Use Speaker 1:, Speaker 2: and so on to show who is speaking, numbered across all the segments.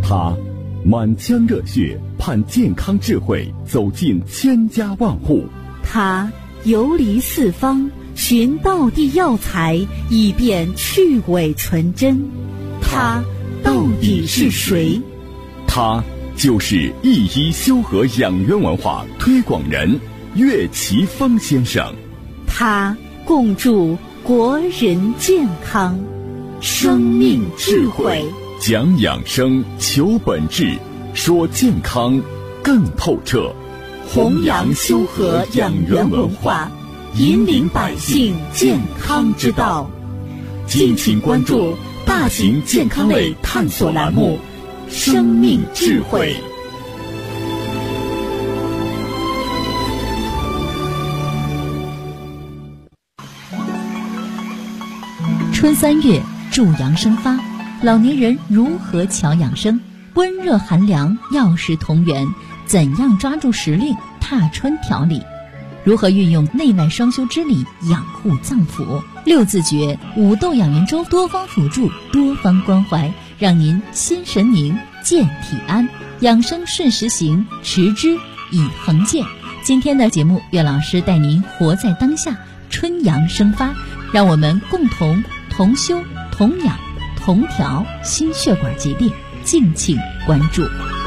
Speaker 1: 他满腔热血盼健康智慧走进千家万户，
Speaker 2: 他游离四方寻道地药材，以便去伪存真。他到底是谁？
Speaker 1: 他就是一一修和养元文化推广人岳奇峰先生。
Speaker 2: 他共筑国人健康，生命智慧，
Speaker 1: 讲养生，求本质，说健康更透彻，
Speaker 2: 弘扬修和养元文化，引领百姓健康之道。敬请关注大型健康类探索栏目《生命智慧》。
Speaker 3: 春3月助阳生发，老年人如何调养生？温热寒凉，药食同源，怎样抓住时令踏春调理？如何运用内外双修之理养护脏腑？6字诀5豆养元粥，多方辅助，多方关怀，让您心神宁，健体安。养生顺时行，持之以恒健。今天的节目，岳老师带您活在当下，春阳生发，让我们共同同修同养同调心血管疾病，敬请关注。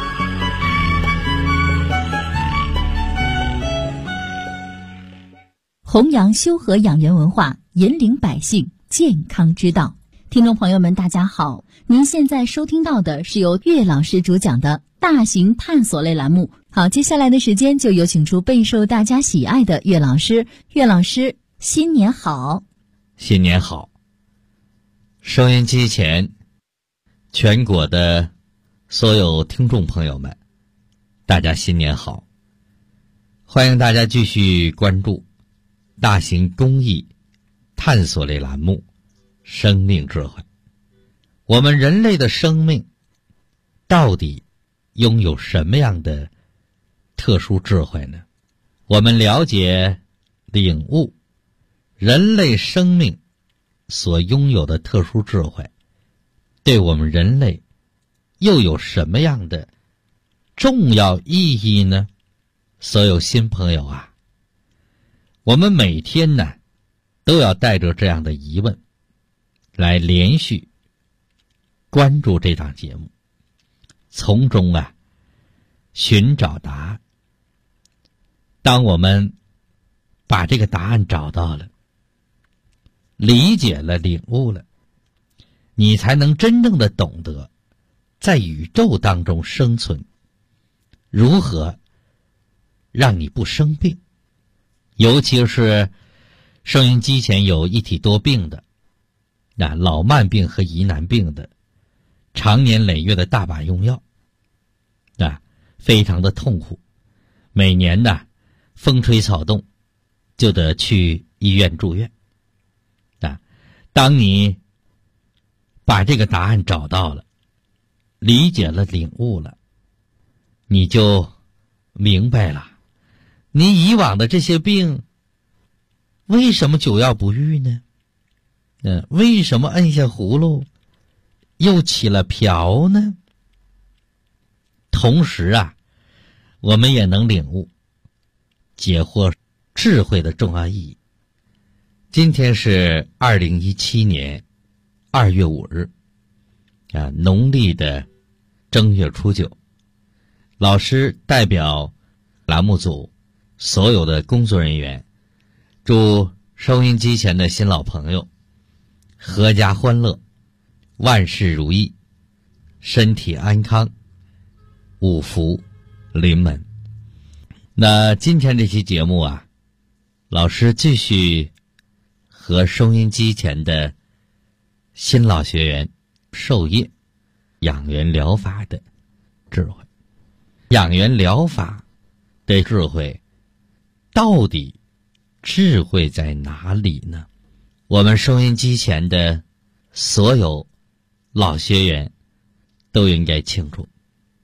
Speaker 3: 弘扬修和养元文化，引领百姓健康之道。听众朋友们大家好，您现在收听到的是由岳老师主讲的大型探索类栏目。好，接下来的时间就有请出备受大家喜爱的岳老师。岳老师，新年好。
Speaker 4: 新年好。收音机前全国的所有听众朋友们，大家新年好。欢迎大家继续关注大型公益探索类栏目生命智慧。我们人类的生命到底拥有什么样的特殊智慧呢？我们了解领悟人类生命所拥有的特殊智慧，对我们人类又有什么样的重要意义呢？所有新朋友啊，我们每天呢都要带着这样的疑问来连续关注这档节目，从中啊寻找答案。当我们把这个答案找到了，理解了，领悟了，你才能真正的懂得在宇宙当中生存，如何让你不生病。尤其是收音机前有一体多病的，老慢病和疑难病的，常年累月的大把用药，非常的痛苦。每年呢，风吹草动就得去医院住院。当你把这个答案找到了，理解了，领悟了，你就明白了，你以往的这些病为什么久药不愈呢？为什么摁下葫芦又起了瓢呢？同时啊，我们也能领悟解惑智慧的重要意义。今天是2017年2月5日，农历的正月初9。老师代表栏目组所有的工作人员，祝收音机前的新老朋友阖家欢乐，万事如意，身体安康，五福临门。那今天这期节目啊，老师继续和收音机前的新老学员授业养元疗法的智慧。养元疗法的智慧到底智慧在哪里呢？我们收音机前的所有老学员都应该清楚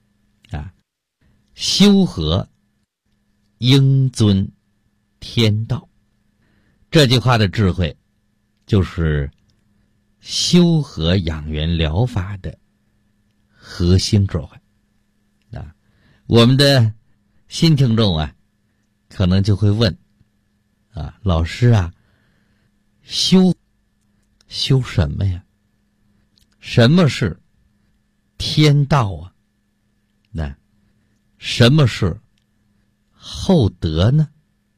Speaker 4: 修和应遵天道，这句话的智慧就是修和养元疗法的核心智慧。啊，我们的新听众啊，可能就会问啊，老师啊，修什么呀？什么是天道啊？那什么是厚德呢？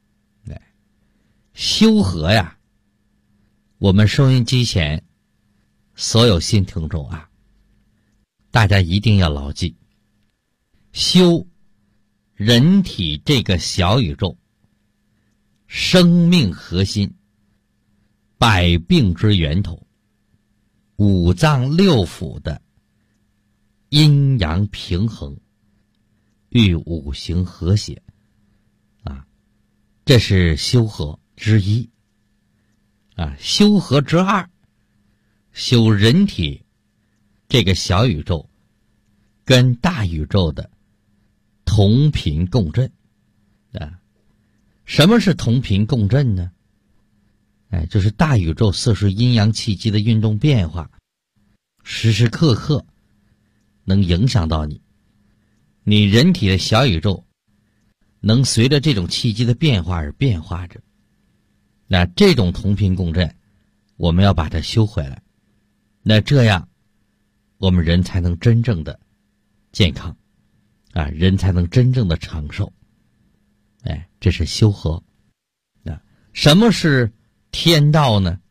Speaker 4: 修和呀，我们收音机前所有新听众啊，大家一定要牢记，修人体这个小宇宙生命核心，百病之源头，五脏六腑的阴阳平衡与五行和谐啊，这是修和之一啊。修和之二，修人体这个小宇宙跟大宇宙的同频共振啊。什么是同频共振呢？就是大宇宙色水阴阳气机的运动变化，时时刻刻能影响到你，你人体的小宇宙能随着这种气机的变化而变化着。那这种同频共振，我们要把它修回来，那这样我们人才能真正的健康啊，人才能真正的长寿。这是修和。什么是天道呢？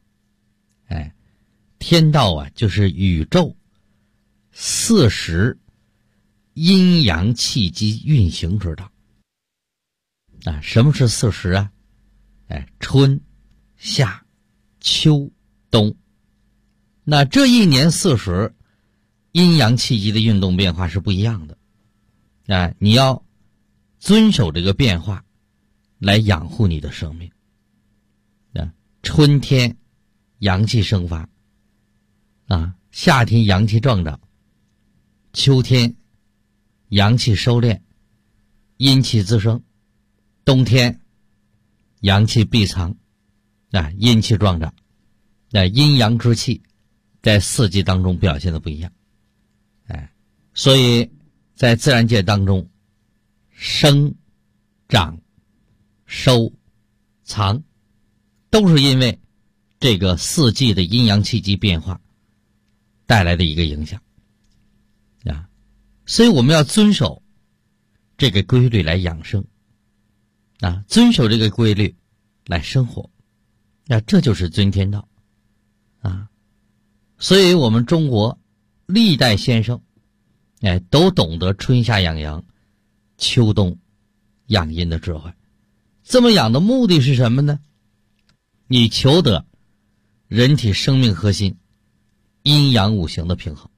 Speaker 4: 天道啊，就是宇宙四时阴阳气机运行之道啊。什么是四时啊？春夏秋冬。那这一年四时阴阳气机的运动变化是不一样的啊，你要遵守这个变化来养护你的生命啊。春天阳气生发啊，夏天阳气壮长，秋天阳气收敛，阴气滋生，冬天阳气闭藏啊，阴气壮长。阴阳之气在四季当中表现的不一样。所以在自然界当中，生长收藏都是因为这个四季的阴阳气机变化带来的一个影响啊。所以我们要遵守这个规律来养生啊，遵守这个规律来生活，那这就是遵天道啊。所以我们中国历代先生都懂得春夏养阳，秋冬养阴的智慧。这么养的目的是什么呢？你求得人体生命核心阴阳五行的平衡。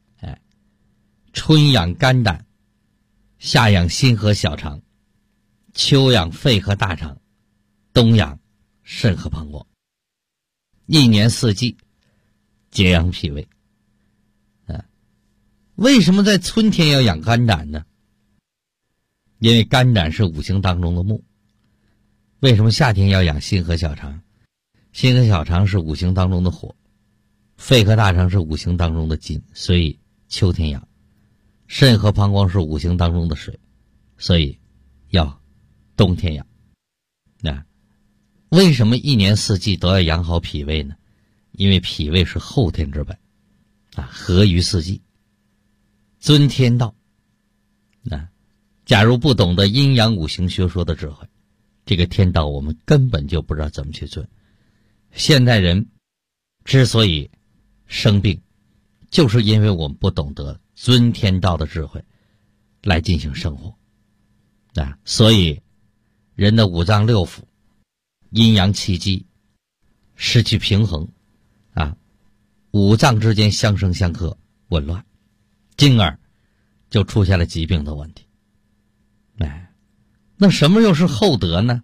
Speaker 4: 春养肝胆，夏养心和小肠，秋养肺和大肠，冬养肾和膀胱。一年四季节养脾胃。为什么在春天要养肝胆呢？因为肝胆是五行当中的木。为什么夏天要养心和小肠？心和小肠是五行当中的火，肺和大肠是五行当中的金，所以秋天养。肾和膀胱是五行当中的水，所以要冬天养。为什么一年四季都要养好脾胃呢？因为脾胃是后天之本啊，合于四季，遵天道。假如不懂得阴阳五行学说的智慧，这个天道我们根本就不知道怎么去遵。现代人之所以生病，就是因为我们不懂得遵天道的智慧来进行生活所以人的五脏六腑阴阳气机失去平衡五脏之间相生相克紊乱，进而就出现了疾病的问题。那什么又是厚德呢？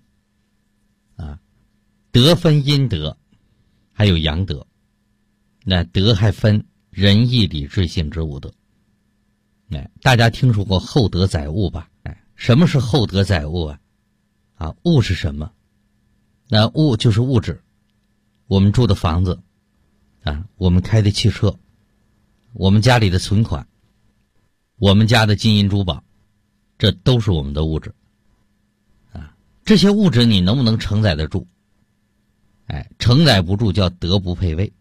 Speaker 4: 德分阴德还有阳德。那德还分仁义礼智信之五德。大家听说过厚德载物吧？什么是厚德载物啊？物是什么？那物就是物质，我们住的房子我们开的汽车，我们家里的存款， 我们家的金银珠宝，这都是我们的物质啊。这些物质你能不能承载得住？承载不住叫德不配位。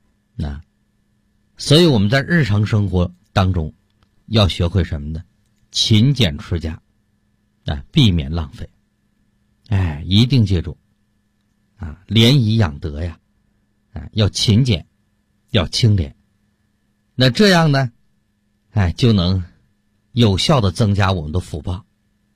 Speaker 4: 所以我们在日常生活当中要学会什么呢？勤俭持家避免浪费。一定记住廉以养德呀，要勤俭，要清廉。那这样呢就能有效的增加我们的福报。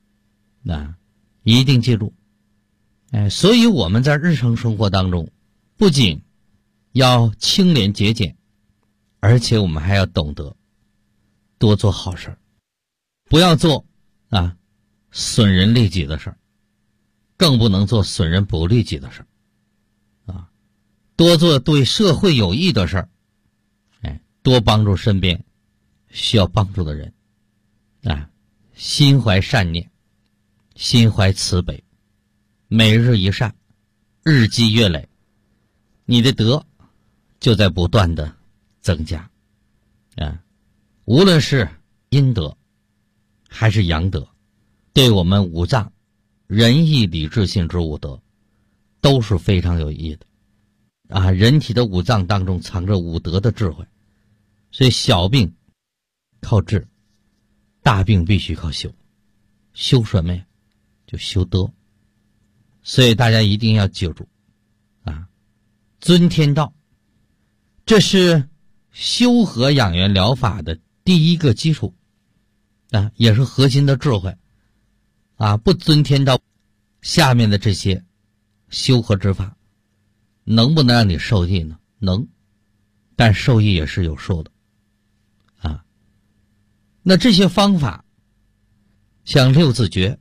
Speaker 4: 一定记住。所以我们在日常生活当中不仅要清廉节俭，而且我们还要懂得多做好事，不要做损人利己的事儿，更不能做损人不利己的事儿多做对社会有益的事儿，多帮助身边需要帮助的人心怀善念，心怀慈悲，每日一善，日积月累，你的德就在不断的增加无论是阴德还是阳德，对我们五脏仁义礼智信之五德都是非常有意义的人体的五脏当中藏着五德的智慧，所以小病靠治，大病必须靠修。修什么呀？就修德。所以大家一定要记住尊天道，这是修和养元疗法的第一个基础也是核心的智慧不尊天道，下面的这些修和之法能不能让你受益呢？能，但受益也是有数的那这些方法像六字诀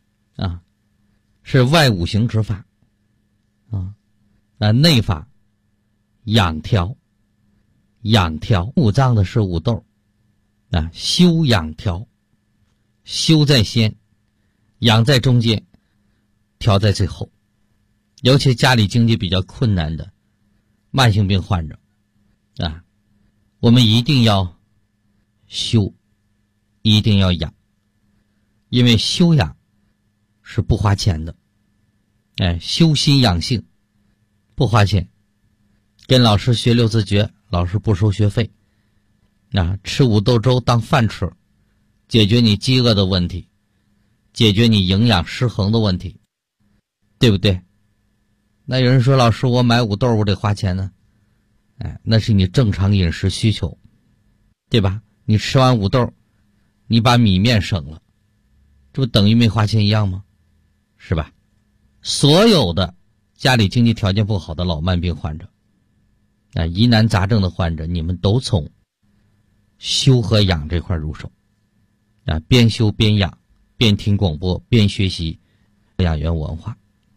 Speaker 4: 是外五行之法内法养调五脏的是五斗修养调，修在先，养在中间，调在最后。尤其家里经济比较困难的慢性病患者我们一定要修，一定要养，因为修养是不花钱的修心养性不花钱，跟老师学六字诀，老师不收学费吃五豆粥当饭吃，解决你饥饿的问题，解决你营养失衡的问题，对不对？那有人说，老师我买五豆我得花钱呢那是你正常饮食需求，对吧？你吃完五豆你把米面省了，这不等于没花钱一样吗？是吧？所有的家里经济条件不好的老慢病患者疑难杂症的患者，你们都从修和养这块入手边修边养，边听广播边学习养元文化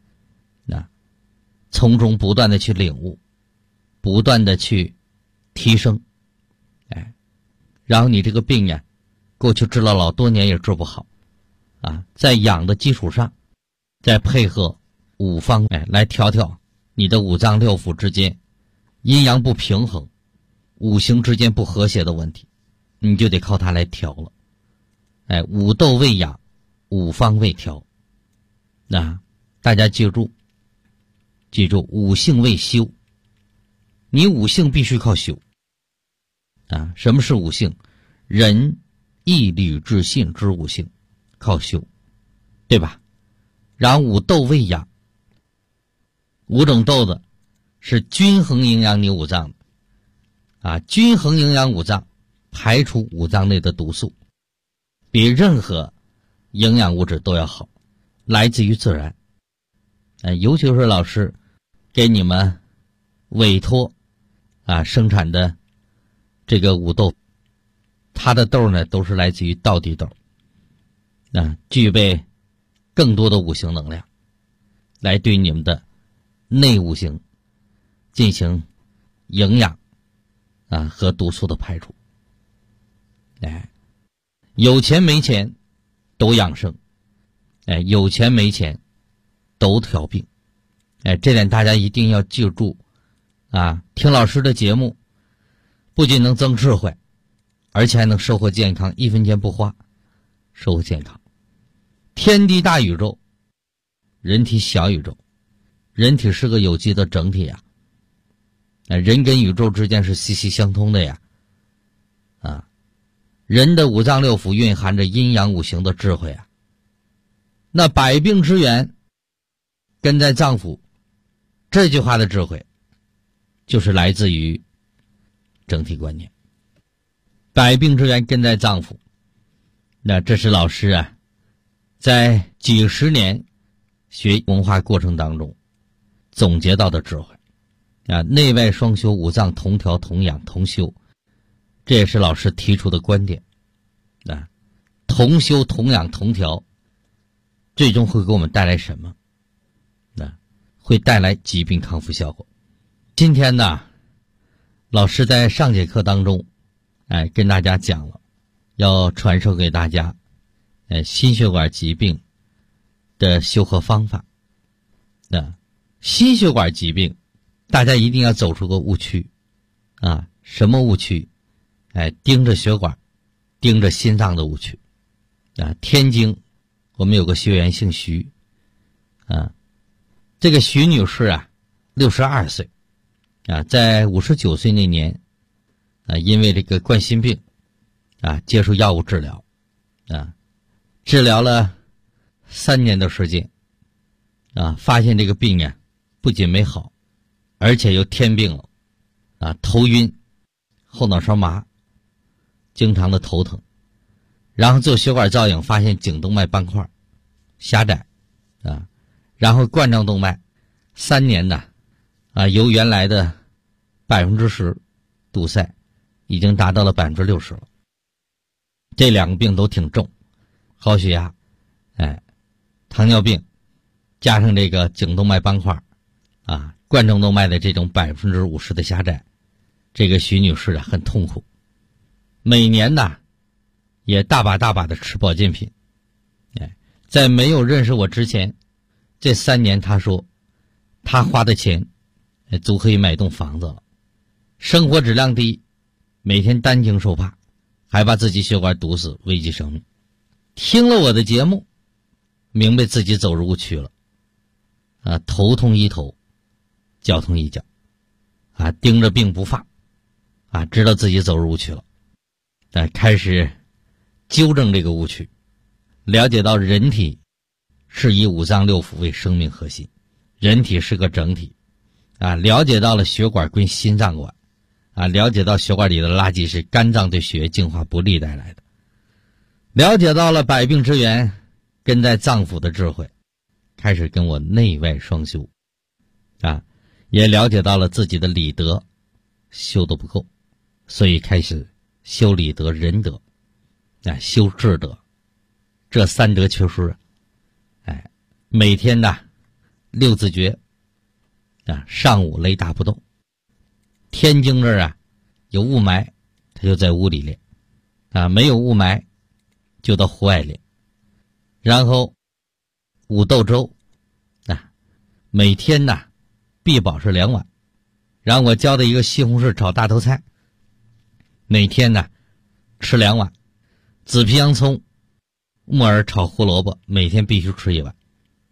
Speaker 4: 从中不断的去领悟，不断的去提升然后你这个病呀过去治了老多年也治不好在养的基础上再配合五方来调你的五脏六腑之间阴阳不平衡，五行之间不和谐的问题，你就得靠它来调了五斗为养，五方为调大家记住五性为修，你五性必须靠修什么是五性？仁义礼智信之五性靠修，对吧？然后五斗为养，五种豆子是均衡营养你五脏的均衡营养五脏，排除五脏内的毒素，比任何营养物质都要好，来自于自然尤其是老师给你们委托生产的这个五豆，它的豆呢都是来自于道地豆具备更多的五行能量，来对你们的内五行进行营养和毒素的排除有钱没钱都养生有钱没钱都调病这点大家一定要记住听老师的节目不仅能增智慧， 而且还能收获健康，1分钱不花，收获健康。天地大宇宙，人体小宇宙，人体是个有机的整体呀。人跟宇宙之间是息息相通的呀。人的五脏六腑蕴含着阴阳五行的智慧啊。那百病之源根在脏腑，这句话的智慧就是来自于整体观念。百病之源根在脏腑，那这是老师啊在几十年学文化过程当中总结到的智慧啊。内外双修，五脏同调同养同修，这也是老师提出的观点啊。同修同养同调，最终会给我们带来什么？会带来疾病康复效果。今天呢，老师在上节课当中跟大家讲了，要传授给大家心血管疾病的修和方法。心血管疾病大家一定要走出个误区啊。什么误区？盯着血管盯着心脏的误区啊。天津我们有个学员姓徐啊，这个徐女士啊62岁啊，在59岁那年因为这个冠心病接受药物治疗治疗了3年的时间发现这个病不仅没好，而且又添病了头晕，后脑勺麻，经常的头疼，然后做血管造影发现颈动脉斑块狭窄然后冠状动脉3年由原来的10%堵塞已经达到了60%了。这2个病都挺重，高血压糖尿病加上这个颈动脉斑块冠状动脉的这种50%的狭窄，这个徐女士很痛苦，每年也大把的吃保健品。在没有认识我之前，这3年她说她花的钱足可以买栋房子了，生活质量低，每天担惊受怕，还把自己血管堵死，危及生命。听了我的节目，明白自己走入误区了头痛医头，脚痛医脚盯着病不放知道自己走入误区了开始纠正这个误区，了解到人体是以五脏六腑为生命核心，人体是个整体了解到了血管归心脏管了解到血管里的垃圾是肝脏对血液净化不利带来的，了解到了百病之源根在脏腑的智慧，开始跟我内外双修也了解到了自己的理德修得不够，所以开始修理德仁德修智德，这3德缺失每天6字诀上午雷打不动。天津这儿有雾霾，他就在屋里练没有雾霾就到户外练。然后五豆粥每天必保是2碗。然后我教的一个西红柿炒大头菜，每天吃2碗。紫皮洋葱木耳炒胡萝卜，每天必须吃1碗。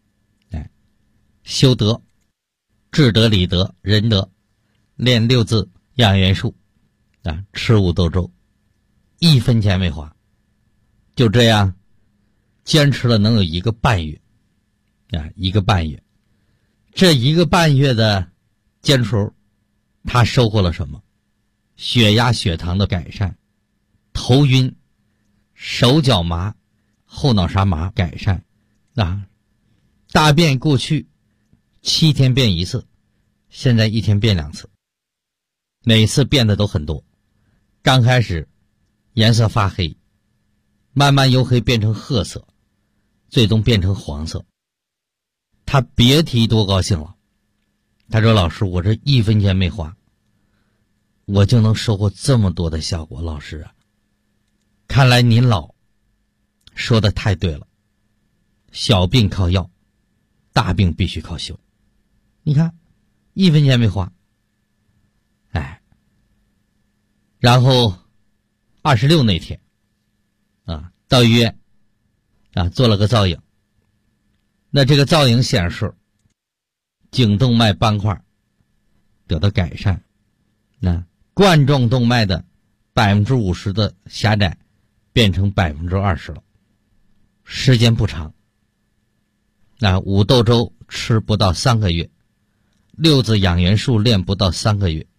Speaker 4: 修德，智德理德仁德，练6字养元术吃五豆粥，1分钱没花。就这样坚持了能有1个半月1个半月。这1个半月的坚持，他收获了什么？血压血糖的改善，头晕手脚麻后脑勺麻改善大便过去7天便1次，现在1天便2次，每次变得都很多。刚开始颜色发黑，慢慢由黑变成褐色，最终变成黄色。他别提多高兴了。他说老师，我这1分钱没花，我就能收获这么多的效果。老师看来您老说的太对了，小病靠药，大病必须靠修。你看1分钱没花然后 26那天到医院做了个造影，那这个造影显示颈动脉斑块得到改善，那冠状动脉的50%的狭窄变成20%了，时间不长。那五豆粥吃不到3个月，六字养元术练不到3个月。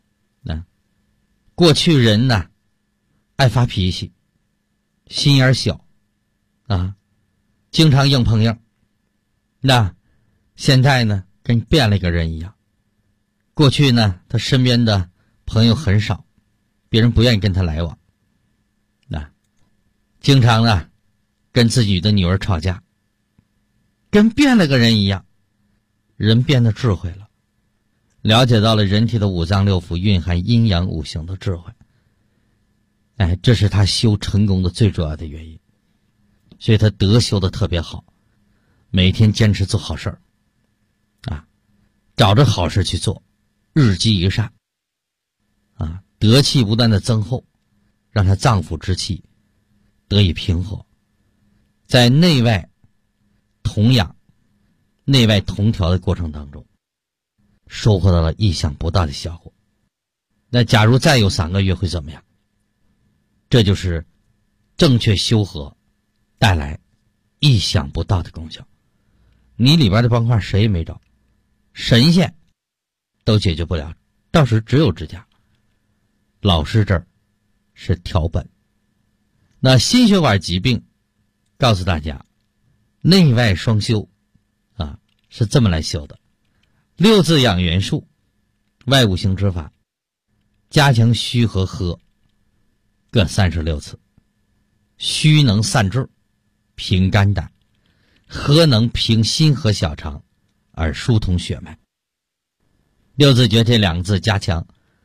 Speaker 4: 过去人呢爱发脾气，心眼小经常硬碰硬。那现在呢跟变了一个人一样。过去呢他身边的朋友很少，别人不愿意跟他来往。经常呢跟自己的女儿吵架，跟变了个人一样。人变得智慧了，了解到了人体的五脏六腑蕴含阴阳五行的智慧。这是他修成功的最主要的原因。所以他德修的特别好，每天坚持做好事儿找着好事去做，日积一善德气不断的增厚，让他脏腑之气得以平和，在内外同养、内外同调的过程当中，收获到了意想不到的效果。那假如再有3个月会怎么样？这就是正确修和带来意想不到的功效。你里边的斑块谁也没找，神仙都解决不了，到时只有支架。老师这儿是调本。那心血管疾病告诉大家，内外双修是这么来修的。六字养元术，外五行之法，加强虚和合各36次。虚能散滞平肝胆，和能平心和小肠而疏通血脉。六字诀这2个字加强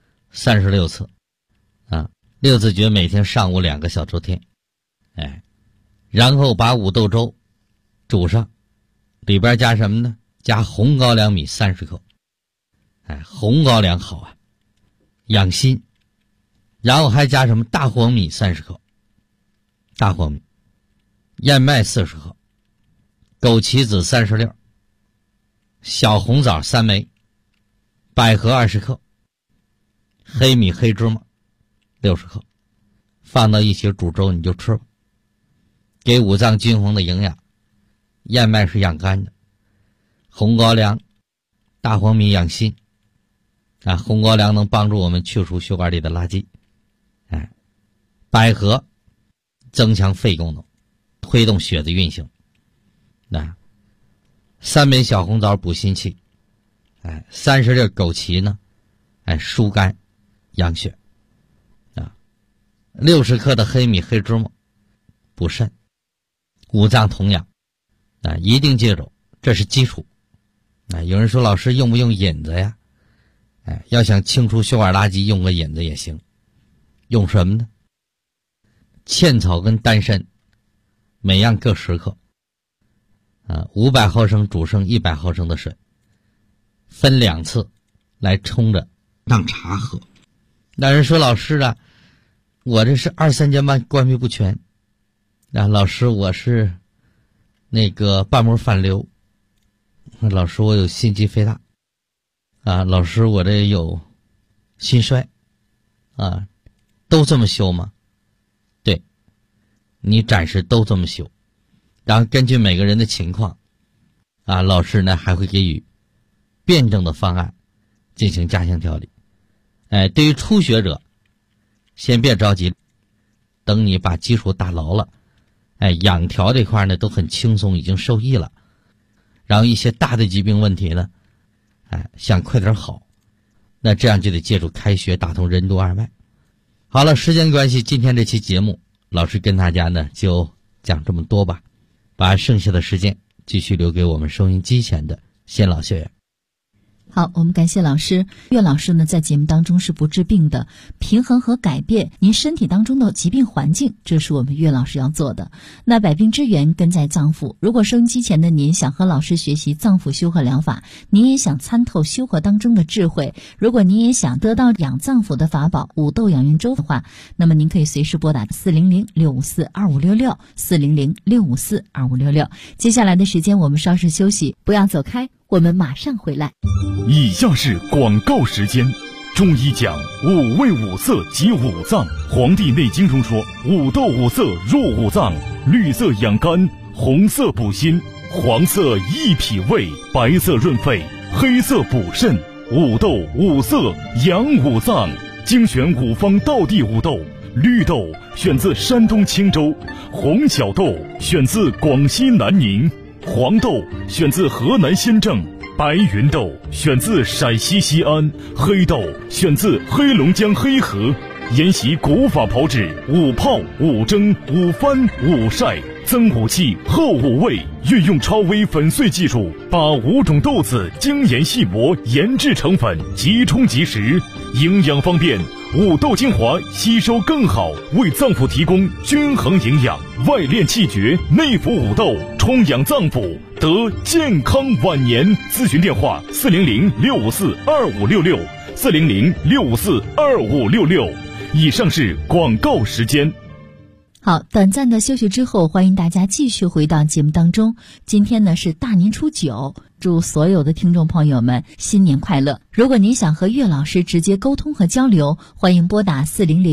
Speaker 4: 36次六字诀每天上午2个小周天然后把五豆粥煮上，里边加什么呢？加红高粱米30克红高粱好养心。然后还加什么？大黄米30克，大黄米，燕麦40克，枸杞子30粒，小红枣3枚，百合20克，黑米黑芝麻60克，放到一起煮粥你就吃吧，给五脏均衡的营养。燕麦是养肝的，红高粱、大黄米养心红高粱能帮助我们去除血管里的垃圾百合增强肺功能，推动血的运行3枚小红枣补心气30粒枸杞呢疏肝养血60克的黑米黑芝麻补肾，五脏同养一定记住，这是基础有人说老师用不用引子呀？要想清除血管垃圾，用个引子也行。用什么呢？茜草跟丹参每样各10克500毫升煮剩100毫升的水，分2次来冲着当茶喝。那人说老师我这是2、3间半关闭不全老师我是那个瓣膜反流，老师我有心肌肥大老师我这有心衰都这么修吗？对，你暂时都这么修，然后根据每个人的情况老师呢还会给予辩证的方案进行加强调理。对于初学者先别着急，等你把基础打牢了养调这块呢都很轻松，已经受益了，然后一些大的疾病问题呢想快点好，那这样就得借助开穴打通任督二脉。好了，时间关系，今天这期节目老师跟大家呢就讲这么多吧，把剩下的时间继续留给我们收音机前的先老学员。
Speaker 3: 好，我们感谢老师。岳老师呢，在节目当中是不治病的，平衡和改变您身体当中的疾病环境，这是我们岳老师要做的。那百病之源根在脏腑，如果收音机前的您想和老师学习脏腑修和疗法，您也想参透修和当中的智慧，如果您也想得到养脏腑的法宝五豆养元粥的话，那么您可以随时拨打400-654-2566，400-654-2566。接下来的时间我们稍事休息，不要走开，我们马上回来。
Speaker 1: 以下是广告时间。中医讲五味五色及五脏，黄帝内经中说五豆五色入五脏，绿色养肝，红色补心，黄色益脾胃，白色润肺，黑色补肾，五豆五色养五脏。精选五方道地五豆，绿豆选自山东青州，红小豆选自广西南宁，黄豆选自河南新郑，白云豆选自陕西西安，黑豆选自黑龙江黑河。研习古法炮制，五泡、五蒸、五翻、五晒，增五气，厚五味，运用超微粉碎技术，把5种豆子精研细磨，研制成粉，即冲即食，营养方便。五豆精华吸收更好，为脏腑提供均衡营养，外练气绝，内服五豆，充养脏腑，得健康晚年。咨询电话400-654-2566，400-654-2566。以上是广告时间。
Speaker 3: 好，短暂的休息之后，欢迎大家继续回到节目当中。今天呢是大年初9，祝所有的听众朋友们新年快乐。如果您想和岳老师直接沟通和交流，欢迎拨打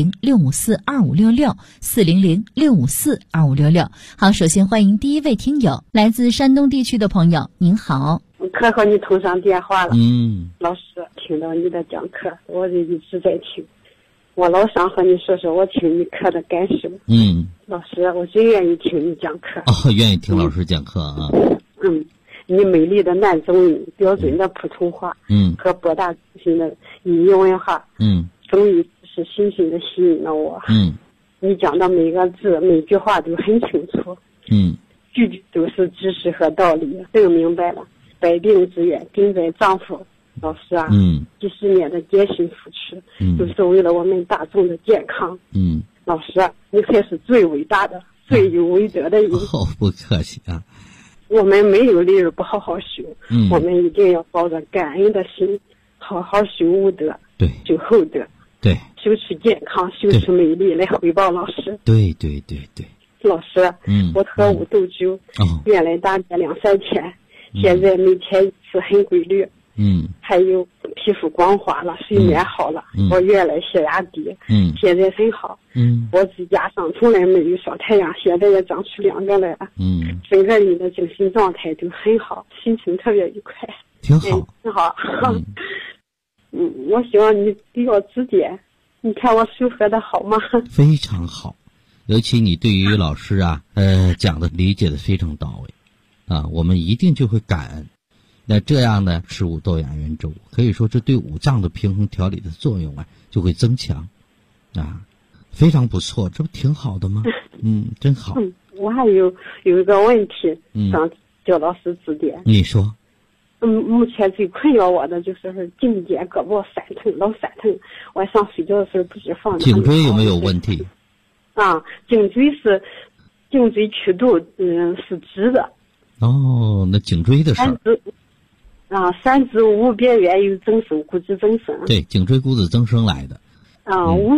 Speaker 3: 400-654-2566，400-654-2566。好，首先欢迎第一位听友，来自山东地区的朋友，您好。
Speaker 5: 可和你通上电话了。老师，听到你的讲课，我就一直在听。我老想和你说说我听你课的感受。老师，我最愿意听你讲课。
Speaker 4: 愿意听老师讲课啊。
Speaker 5: 你美丽的男中音，标准的普通话，和博大精深的语音文化，终于是深深的吸引了我。你讲的每个字每句话都很清楚，句句都是知识和道理，更明白了。百病之源根在脏腑。老师啊，几十年的艰辛付出，都是为了我们大众的健康。老师啊，你才是最伟大的、最有伟德的人。
Speaker 4: 不客气啊。
Speaker 5: 我们没有理由不好好修，我们一定要抱着感恩的心，好好修武德，
Speaker 4: 对，
Speaker 5: 修厚德，
Speaker 4: 对，
Speaker 5: 修出健康，修出美丽来回报老师。
Speaker 4: 对。
Speaker 5: 老师，我喝五豆粥，原来大概2-3天，现在每天一次很规律。还有皮肤光滑了，睡眠好了，我原来血压低，现在很好。我指甲上从来没有晒太阳，现在也长出2个来了。整个人的精神状态都很好，心情特别愉快。
Speaker 4: 挺好。
Speaker 5: 挺好。我希望你给我指点，你看我修合的好吗？
Speaker 4: 非常好，尤其你对于老师啊，讲的理解的非常到位啊，我们一定就会感恩。那这样呢，吃五豆养元粥，可以说这对五脏的平衡调理的作用啊就会增强啊，非常不错，这不挺好的吗？真好。
Speaker 5: 我还有一个问题想叫老师指点。你
Speaker 4: 说。
Speaker 5: 目前最困扰我的就是颈肩胳膊酸疼，老酸疼。晚上睡觉的时候不知放。
Speaker 4: 颈椎有没有问题？
Speaker 5: 颈椎曲度是直的。
Speaker 4: 那颈椎的事儿。
Speaker 5: 三指无边缘有增生，骨质增生。
Speaker 4: 对，颈椎骨质增生来的。
Speaker 5: 无